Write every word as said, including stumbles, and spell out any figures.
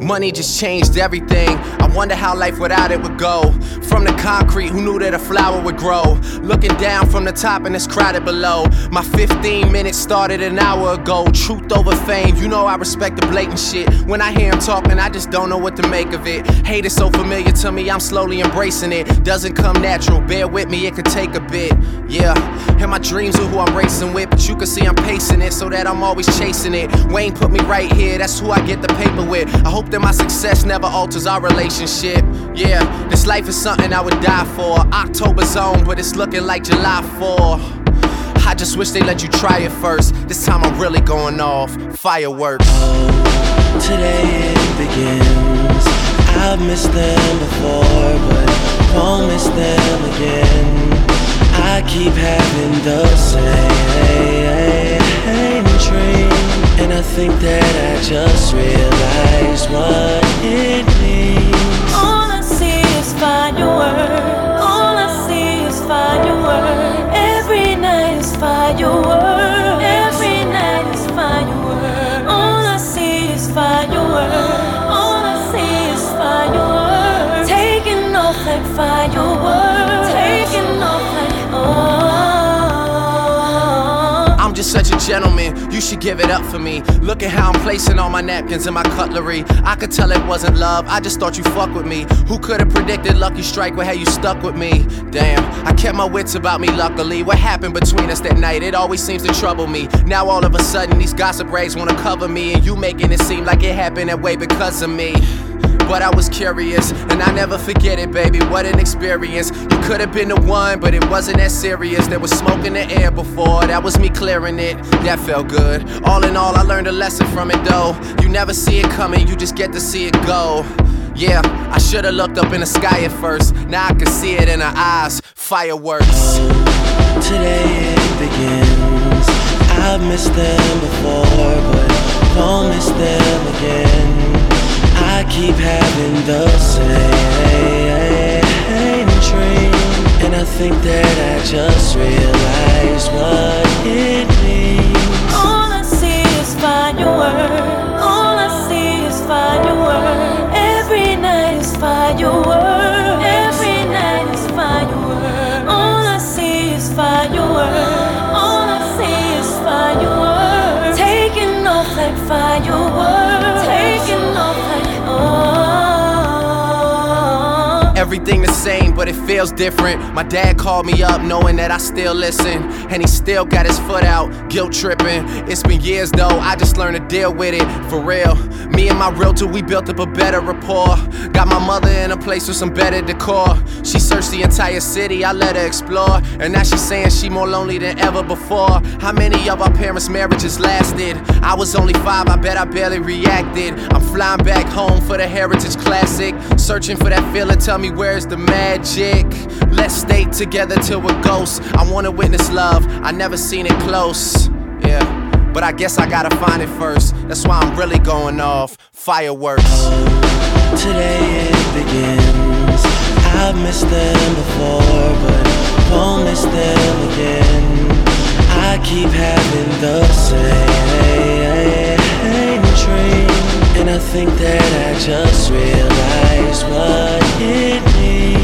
Money just changed everything. I wonder how life without it would go. From the concrete, who knew that a flower would grow? Looking down from the top and it's crowded below. My fifteen minutes started an hour ago. Truth over fame, you know I respect the blatant shit. When I hear him talking, I just don't know what to make of it. Hate is so familiar to me, I'm slowly embracing it. Doesn't come natural, bear with me, it could take a bit. Yeah, and my dreams are who I'm racing with, but you can see I'm pacing it so that I'm always chasing it. Wayne put me right here, that's who I get the paper with. I hope that my success never alters our relationship. Yeah, this life is something I would die for. October's on, but it's looking like July fourth. I just wish they let you try it first. This time I'm really going off. Fireworks. Oh, today it begins. I've missed them before, but won't miss them again. I keep having the same dream, and I think that I just realized what it means. All I see is fireworks. All I see is fireworks. Every night is fireworks. Every night is fireworks. All I see is fireworks. All I see is fireworks. Taking off like fireworks. Taking off like oh. I'm just such a gentleman, you should give it up for me. Look at how I'm placing all my napkins and my cutlery. I could tell it wasn't love, I just thought you fuck with me. Who could've predicted Lucky Strike would have you stuck with me? Damn, I kept my wits about me luckily. What happened between us that night, it always seems to trouble me. Now all of a sudden these gossip rags wanna cover me, and you making it seem like it happened that way because of me. But I was curious, and I never forget it, baby, what an experience. You could've been the one, but it wasn't that serious. There was smoke in the air before, that was me clearing it. That felt good. All in all, I learned a lesson from it though. You never see it coming, you just get to see it go. Yeah, I should've looked up in the sky at first. Now I can see it in her eyes. Fireworks. Oh, today it begins. I've missed them before, but won't miss them again. I keep having the same dream, and I think that I just realized what it means. All I see is fireworks. All I see is fireworks. Every night is fireworks. Every night is fireworks. All I see is fireworks. All I see is fireworks. Taking off like fireworks. Taking off like everything the same, but it feels different. My dad called me up knowing that I still listen, and he still got his foot out, guilt tripping. It's been years though, I just learned to deal with it, for real. Me and my realtor, we built up a better rapport. Got my mother in a place with some better decor. She searched the entire city, I let her explore, and now she's saying she more lonely than ever before. How many of our parents' marriages lasted? I was only five, I bet I barely reacted. I'm flying back home for the Heritage Classic, searching for that feeling, tell me where's the magic? Let's stay together till we're ghosts. I wanna witness love, I never seen it close. Yeah, but I guess I gotta find it first. That's why I'm really going off. Fireworks. Oh, today it begins. I've missed them before, but won't miss them again. I keep having the same dream, and I think that I just realized what it means.